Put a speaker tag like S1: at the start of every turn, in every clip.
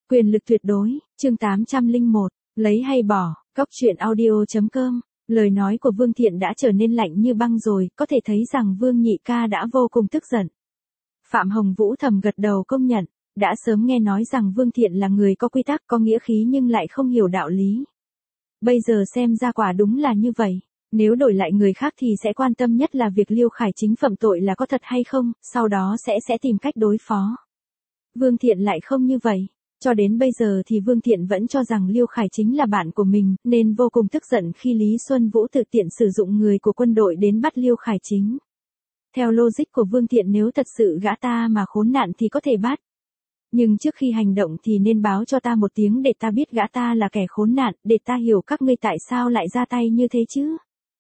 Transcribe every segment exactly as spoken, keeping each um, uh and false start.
S1: Quyền lực tuyệt đối, chương tám trăm lẻ một, lấy hay bỏ, Cóc truyện audio.com. Lời nói của Vương Thiện đã trở nên lạnh như băng rồi, có thể thấy rằng Vương Nhị ca đã vô cùng tức giận. Phạm Hồng Vũ thầm gật đầu công nhận, đã sớm nghe nói rằng Vương Thiện là người có quy tắc, có nghĩa khí nhưng lại không hiểu đạo lý. Bây giờ xem ra quả đúng là như vậy. Nếu đổi lại người khác thì sẽ quan tâm nhất là việc Liêu Khải Chính phạm tội là có thật hay không, sau đó sẽ sẽ tìm cách đối phó. Vương Thiện lại không như vậy. Cho đến bây giờ thì Vương Thiện vẫn cho rằng Liêu Khải Chính là bạn của mình, nên vô cùng tức giận khi Lý Xuân Vũ tự tiện sử dụng người của quân đội đến bắt Liêu Khải Chính. Theo logic của Vương Thiện, nếu thật sự gã ta mà khốn nạn thì có thể bắt. Nhưng trước khi hành động thì nên báo cho ta một tiếng để ta biết gã ta là kẻ khốn nạn, để ta hiểu các ngươi tại sao lại ra tay như thế chứ.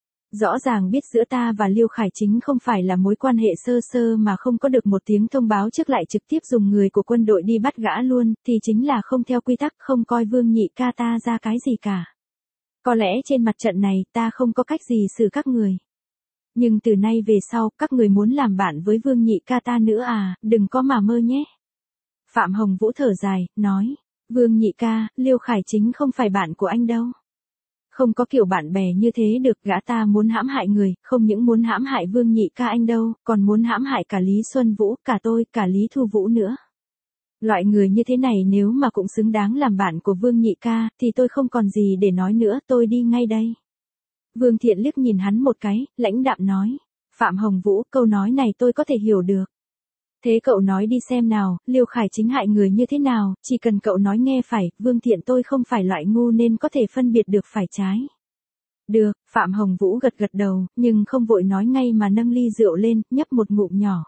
S1: Rõ ràng biết giữa ta và Liêu Khải Chính không phải là mối quan hệ sơ sơ mà không có được một tiếng thông báo trước lại trực tiếp dùng người của quân đội đi bắt gã luôn, thì chính là không theo quy tắc, không coi Vương Nhị ca ta ra cái gì cả. Có lẽ trên mặt trận này ta không có cách gì xử các người. Nhưng từ nay về sau, các người muốn làm bạn với Vương Nhị ca ta nữa à, đừng có mà mơ nhé. Phạm Hồng Vũ thở dài, nói, Vương Nhị ca, Liêu Khải Chính không phải bạn của anh đâu. Không có kiểu bạn bè như thế được, gã ta muốn hãm hại người, không những muốn hãm hại Vương Nhị ca anh đâu, còn muốn hãm hại cả Lý Xuân Vũ, cả tôi, cả Lý Thu Vũ nữa. Loại người như thế này nếu mà cũng xứng đáng làm bạn của Vương Nhị ca, thì tôi không còn gì để nói nữa, tôi đi ngay đây. Vương Thiện liếc nhìn hắn một cái, lãnh đạm nói, Phạm Hồng Vũ, câu nói này tôi có thể hiểu được. Thế cậu nói đi xem nào, Liêu Khải Chính hại người như thế nào, chỉ cần cậu nói nghe phải, Vương Thiện tôi không phải loại ngu nên có thể phân biệt được phải trái. Được, Phạm Hồng Vũ gật gật đầu, nhưng không vội nói ngay mà nâng ly rượu lên, nhấp một ngụm nhỏ.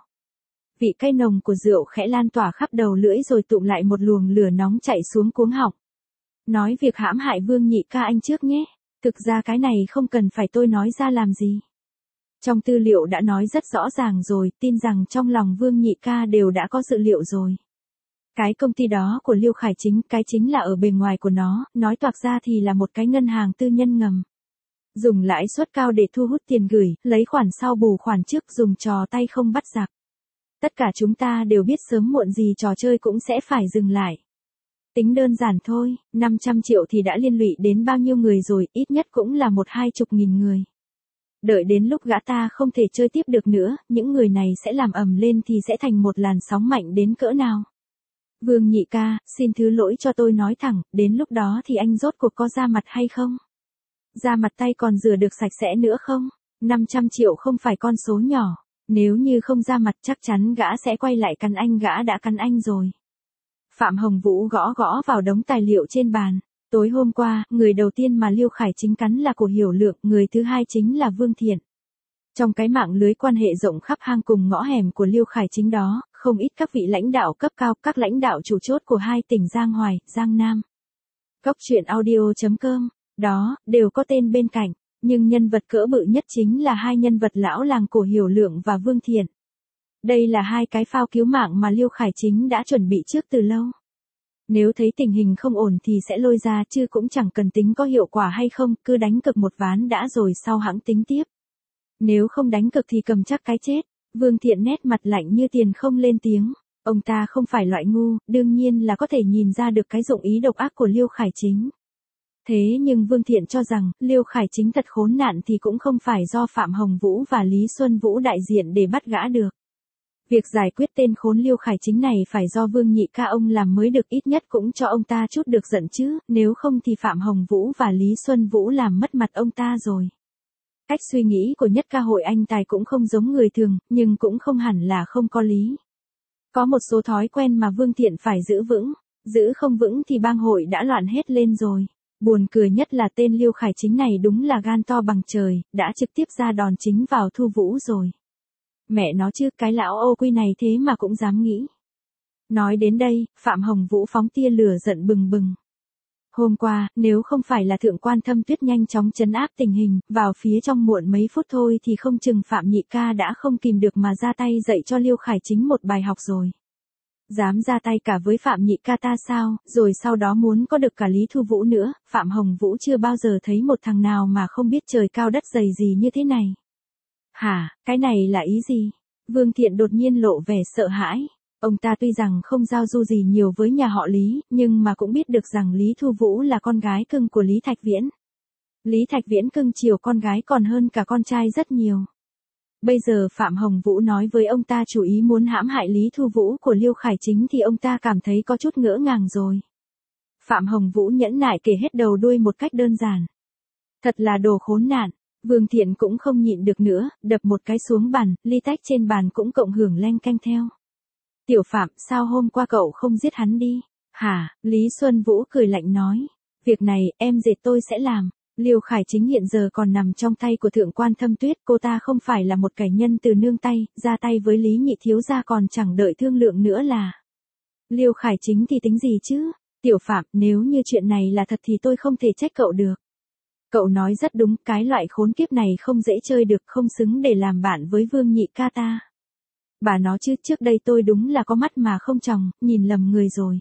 S1: Vị cay nồng của rượu khẽ lan tỏa khắp đầu lưỡi rồi tụm lại một luồng lửa nóng chạy xuống cuống họng. Nói việc hãm hại Vương Nhị ca anh trước nhé, thực ra cái này không cần phải tôi nói ra làm gì. Trong tư liệu đã nói rất rõ ràng rồi, tin rằng trong lòng Vương Nhị ca đều đã có dự liệu rồi. Cái công ty đó của Liêu Khải Chính, cái chính là ở bề ngoài của nó, nói toạc ra thì là một cái ngân hàng tư nhân ngầm. Dùng lãi suất cao để thu hút tiền gửi, lấy khoản sau bù khoản trước, dùng trò tay không bắt giặc. Tất cả chúng ta đều biết sớm muộn gì trò chơi cũng sẽ phải dừng lại. Tính đơn giản thôi, năm trăm triệu thì đã liên lụy đến bao nhiêu người rồi, ít nhất cũng là một hai chục nghìn người. Đợi đến lúc gã ta không thể chơi tiếp được nữa, những người này sẽ làm ầm lên thì sẽ thành một làn sóng mạnh đến cỡ nào. Vương Nhị ca, xin thứ lỗi cho tôi nói thẳng, đến lúc đó thì anh rốt cuộc có ra mặt hay không? Ra mặt tay còn rửa được sạch sẽ nữa không? năm trăm triệu không phải con số nhỏ, nếu như không ra mặt chắc chắn gã sẽ quay lại cắn anh, gã đã cắn anh rồi. Phạm Hồng Vũ gõ gõ vào đống tài liệu trên bàn. Tối hôm qua, người đầu tiên mà Liêu Khải Chính cắn là Cổ Hiểu Lượng, người thứ hai chính là Vương Thiện. Trong cái mạng lưới quan hệ rộng khắp hang cùng ngõ hẻm của Liêu Khải Chính đó, không ít các vị lãnh đạo cấp cao, các lãnh đạo chủ chốt của hai tỉnh Giang Hoài, Giang Nam. Cóc truyện audio.com, đó, đều có tên bên cạnh, nhưng nhân vật cỡ bự nhất chính là hai nhân vật lão làng Cổ Hiểu Lượng và Vương Thiện. Đây là hai cái phao cứu mạng mà Liêu Khải Chính đã chuẩn bị trước từ lâu. Nếu thấy tình hình không ổn thì sẽ lôi ra, chứ cũng chẳng cần tính có hiệu quả hay không, cứ đánh cực một ván đã rồi sau hãng tính tiếp. Nếu không đánh cực thì cầm chắc cái chết. Vương Thiện nét mặt lạnh như tiền không lên tiếng. Ông ta không phải loại ngu, đương nhiên là có thể nhìn ra được cái dụng ý độc ác của Liêu Khải Chính. Thế nhưng Vương Thiện cho rằng, Liêu Khải Chính thật khốn nạn thì cũng không phải do Phạm Hồng Vũ và Lý Xuân Vũ đại diện để bắt gã được. Việc giải quyết tên khốn Liêu Khải Chính này phải do Vương Nhị ca ông làm mới được, ít nhất cũng cho ông ta chút được giận chứ, nếu không thì Phạm Hồng Vũ và Lý Xuân Vũ làm mất mặt ông ta rồi. Cách suy nghĩ của nhất ca hội anh tài cũng không giống người thường, nhưng cũng không hẳn là không có lý. Có một số thói quen mà Vương Thiện phải giữ vững, giữ không vững thì bang hội đã loạn hết lên rồi. Buồn cười nhất là tên Liêu Khải Chính này đúng là gan to bằng trời, đã trực tiếp ra đòn chính vào Thu Vũ rồi. Mẹ nó chứ, cái lão ô quy này thế mà cũng dám nghĩ. Nói đến đây, Phạm Hồng Vũ phóng tia lửa giận bừng bừng. Hôm qua, nếu không phải là thượng quan Thâm Tuyết nhanh chóng trấn áp tình hình, vào phía trong muộn mấy phút thôi thì không chừng Phạm Nhị ca đã không kìm được mà ra tay dạy cho Liêu Khải Chính một bài học rồi. Dám ra tay cả với Phạm Nhị ca ta sao, rồi sau đó muốn có được cả Lý Thu Vũ nữa, Phạm Hồng Vũ chưa bao giờ thấy một thằng nào mà không biết trời cao đất dày gì như thế này. Hả, cái này là ý gì? Vương Thiện đột nhiên lộ vẻ sợ hãi. Ông ta tuy rằng không giao du gì nhiều với nhà họ Lý, nhưng mà cũng biết được rằng Lý Thu Vũ là con gái cưng của Lý Thạch Viễn. Lý Thạch Viễn cưng chiều con gái còn hơn cả con trai rất nhiều. Bây giờ Phạm Hồng Vũ nói với ông ta chủ ý muốn hãm hại Lý Thu Vũ của Liêu Khải Chính thì ông ta cảm thấy có chút ngỡ ngàng rồi. Phạm Hồng Vũ nhẫn nại kể hết đầu đuôi một cách đơn giản. Thật là đồ khốn nạn. Vương Thiện cũng không nhịn được nữa, đập một cái xuống bàn, ly tách trên bàn cũng cộng hưởng leng canh theo. Tiểu Phạm, sao hôm qua cậu không giết hắn đi? Hả? Lý Xuân Vũ cười lạnh nói. Việc này, em dệt tôi sẽ làm. Liêu Khải Chính hiện giờ còn nằm trong tay của Thượng quan Thâm Tuyết, cô ta không phải là một kẻ nhân từ nương tay, ra tay với Lý Nhị thiếu gia còn chẳng đợi thương lượng nữa là. Liêu Khải Chính thì tính gì chứ? Tiểu Phạm, nếu như chuyện này là thật thì tôi không thể trách cậu được. Cậu nói rất đúng, cái loại khốn kiếp này không dễ chơi được, không xứng để làm bạn với Vương Nhị ca ta. Bà nói chứ, trước đây tôi đúng là có mắt mà không tròng, nhìn lầm người rồi.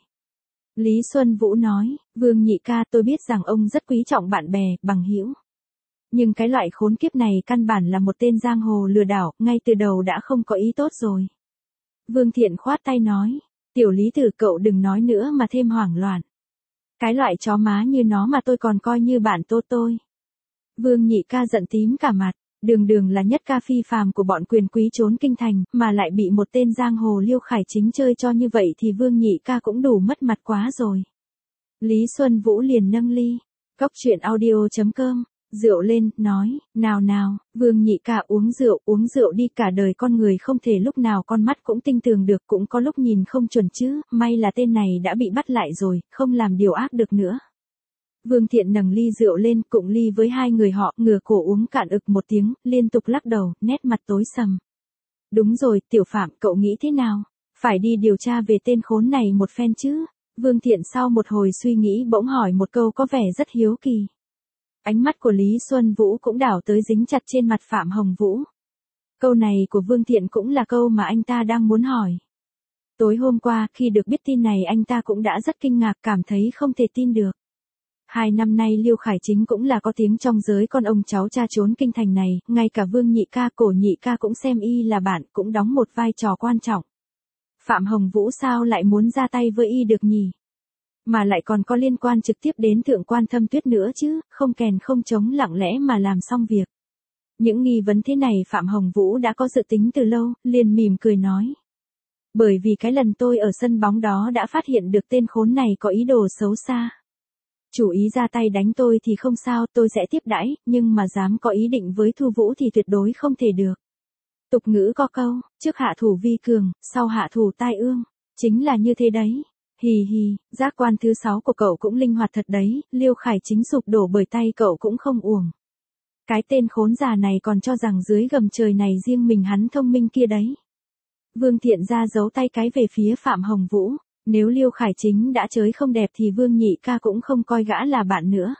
S1: Lý Xuân Vũ nói, Vương Nhị ca, tôi biết rằng ông rất quý trọng bạn bè, bằng hữu. Nhưng cái loại khốn kiếp này căn bản là một tên giang hồ lừa đảo, ngay từ đầu đã không có ý tốt rồi. Vương Thiện khoát tay nói, tiểu Lý Tử, cậu đừng nói nữa mà thêm hoảng loạn. Cái loại chó má như nó mà tôi còn coi như bạn tốt tôi. Vương Nhị ca giận tím cả mặt, đường đường là nhất ca phi phàm của bọn quyền quý trốn kinh thành, mà lại bị một tên giang hồ Liêu Khải Chính chơi cho như vậy thì Vương Nhị ca cũng đủ mất mặt quá rồi. Lý Xuân Vũ liền nâng ly, cốc truyện audio chấm com, rượu lên, nói, nào nào, Vương Nhị ca uống rượu, uống rượu đi, cả đời con người không thể lúc nào con mắt cũng tinh tường được, cũng có lúc nhìn không chuẩn chứ, may là tên này đã bị bắt lại rồi, không làm điều ác được nữa. Vương Thiện nâng ly rượu lên, cụng ly với hai người họ, ngửa cổ uống cạn ực một tiếng, liên tục lắc đầu, nét mặt tối sầm. Đúng rồi, Tiểu Phạm, cậu nghĩ thế nào? Phải đi điều tra về tên khốn này một phen chứ? Vương Thiện sau một hồi suy nghĩ bỗng hỏi một câu có vẻ rất hiếu kỳ. Ánh mắt của Lý Xuân Vũ cũng đảo tới dính chặt trên mặt Phạm Hồng Vũ. Câu này của Vương Thiện cũng là câu mà anh ta đang muốn hỏi. Tối hôm qua, khi được biết tin này anh ta cũng đã rất kinh ngạc, cảm thấy không thể tin được. Hai năm nay Liêu Khải Chính cũng là có tiếng trong giới con ông cháu cha trốn kinh thành này, ngay cả Vương Nhị ca, Cổ Nhị ca cũng xem y là bạn, cũng đóng một vai trò quan trọng. Phạm Hồng Vũ sao lại muốn ra tay với y được nhỉ? Mà lại còn có liên quan trực tiếp đến Thượng quan Thâm Tuyết nữa chứ, không kèn không chống lặng lẽ mà làm xong việc. Những nghi vấn thế này Phạm Hồng Vũ đã có dự tính từ lâu, liền mỉm cười nói. Bởi vì cái lần tôi ở sân bóng đó đã phát hiện được tên khốn này có ý đồ xấu xa. Chủ ý ra tay đánh tôi thì không sao, tôi sẽ tiếp đãi, nhưng mà dám có ý định với Thu Vũ thì tuyệt đối không thể được. Tục ngữ có câu, trước hạ thủ vi cường, sau hạ thủ tai ương, chính là như thế đấy. Hì hì, giác quan thứ sáu của cậu cũng linh hoạt thật đấy, Liêu Khải Chính sụp đổ bởi tay cậu cũng không uổng. Cái tên khốn già này còn cho rằng dưới gầm trời này riêng mình hắn thông minh kia đấy. Vương Thiện ra giấu tay cái về phía Phạm Hồng Vũ. Nếu Liêu Khải Chính đã chơi không đẹp thì Vương Nhị ca cũng không coi gã là bạn nữa.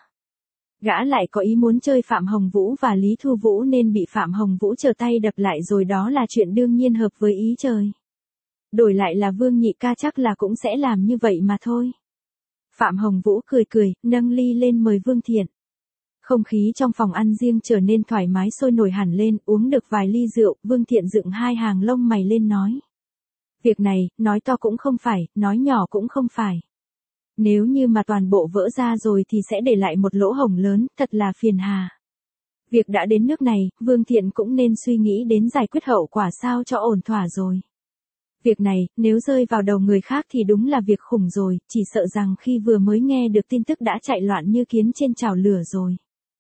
S1: Gã lại có ý muốn chơi Phạm Hồng Vũ và Lý Thu Vũ nên bị Phạm Hồng Vũ trở tay đập lại rồi, đó là chuyện đương nhiên hợp với ý trời. Đổi lại là Vương Nhị ca chắc là cũng sẽ làm như vậy mà thôi. Phạm Hồng Vũ cười cười, nâng ly lên mời Vương Thiện. Không khí trong phòng ăn riêng trở nên thoải mái sôi nổi hẳn lên, uống được vài ly rượu, Vương Thiện dựng hai hàng lông mày lên nói. Việc này, nói to cũng không phải, nói nhỏ cũng không phải. Nếu như mà toàn bộ vỡ ra rồi thì sẽ để lại một lỗ hổng lớn, thật là phiền hà. Việc đã đến nước này, Vương Thiện cũng nên suy nghĩ đến giải quyết hậu quả sao cho ổn thỏa rồi. Việc này, nếu rơi vào đầu người khác thì đúng là việc khủng rồi, chỉ sợ rằng khi vừa mới nghe được tin tức đã chạy loạn như kiến trên chảo lửa rồi.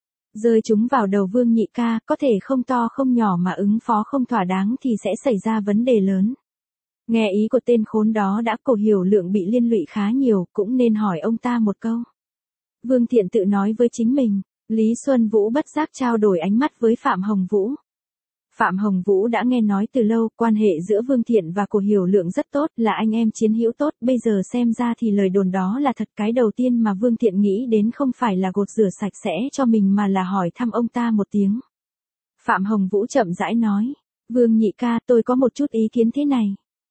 S1: Rơi chúng vào đầu Vương Nhị ca, có thể không to không nhỏ mà ứng phó không thỏa đáng thì sẽ xảy ra vấn đề lớn. Nghe ý của tên khốn đó đã, Cổ Hiểu Lượng bị liên lụy khá nhiều, cũng nên hỏi ông ta một câu. Vương Thiện tự nói với chính mình, Lý Xuân Vũ bất giác trao đổi ánh mắt với Phạm Hồng Vũ. Phạm Hồng Vũ đã nghe nói từ lâu, quan hệ giữa Vương Thiện và Cổ Hiểu Lượng rất tốt, là anh em chiến hữu tốt, bây giờ xem ra thì lời đồn đó là thật. Cái đầu tiên mà Vương Thiện nghĩ đến không phải là gột rửa sạch sẽ cho mình mà là hỏi thăm ông ta một tiếng. Phạm Hồng Vũ chậm rãi nói, Vương Nhị ca, tôi có một chút ý kiến thế này.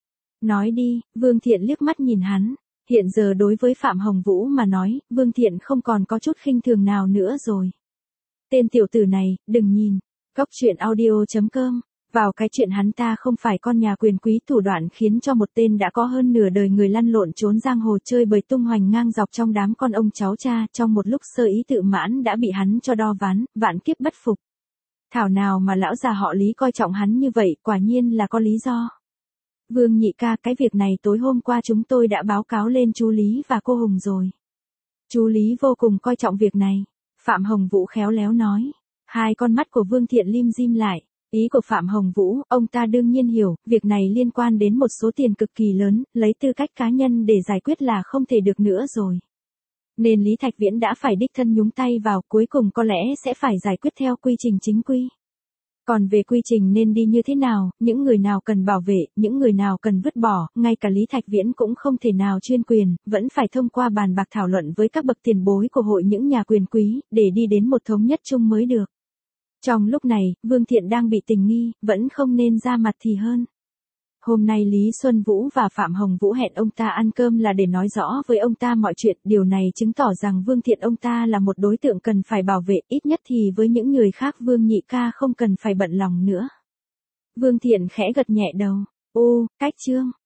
S1: Nói đi, Vương Thiện liếc mắt nhìn hắn. Hiện giờ đối với Phạm Hồng Vũ mà nói, Vương Thiện không còn có chút khinh thường nào nữa rồi. Tên tiểu tử này, đừng nhìn. Cốc truyện audio chấm com Vào cái chuyện hắn ta không phải con nhà quyền quý, thủ đoạn khiến cho một tên đã có hơn nửa đời người lăn lộn trốn giang hồ chơi bời tung hoành ngang dọc trong đám con ông cháu cha, trong một lúc sơ ý tự mãn đã bị hắn cho đo ván, vạn kiếp bất phục. Thảo nào mà lão già họ Lý coi trọng hắn như vậy, quả nhiên là có lý do. Vương nhị ca, cái việc này tối hôm qua chúng tôi đã báo cáo lên chú Lý và cô Hùng rồi. Chú Lý vô cùng coi trọng việc này. Phạm Hồng Vũ khéo léo nói. Hai con mắt của Vương Thiện lim dim lại. Ý của Phạm Hồng Vũ, ông ta đương nhiên hiểu, việc này liên quan đến một số tiền cực kỳ lớn, lấy tư cách cá nhân để giải quyết là không thể được nữa rồi. Nên Lý Thạch Viễn đã phải đích thân nhúng tay vào, cuối cùng có lẽ sẽ phải giải quyết theo quy trình chính quy. Còn về quy trình nên đi như thế nào, những người nào cần bảo vệ, những người nào cần vứt bỏ, ngay cả Lý Thạch Viễn cũng không thể nào chuyên quyền, vẫn phải thông qua bàn bạc thảo luận với các bậc tiền bối của hội những nhà quyền quý, để đi đến một thống nhất chung mới được. Trong lúc này, Vương Thiện đang bị tình nghi, vẫn không nên ra mặt thì hơn. Hôm nay Lý Xuân Vũ và Phạm Hồng Vũ hẹn ông ta ăn cơm là để nói rõ với ông ta mọi chuyện, điều này chứng tỏ rằng Vương Thiện ông ta là một đối tượng cần phải bảo vệ, ít nhất thì với những người khác Vương nhị ca không cần phải bận lòng nữa. Vương Thiện khẽ gật nhẹ đầu. Ô, cách chương.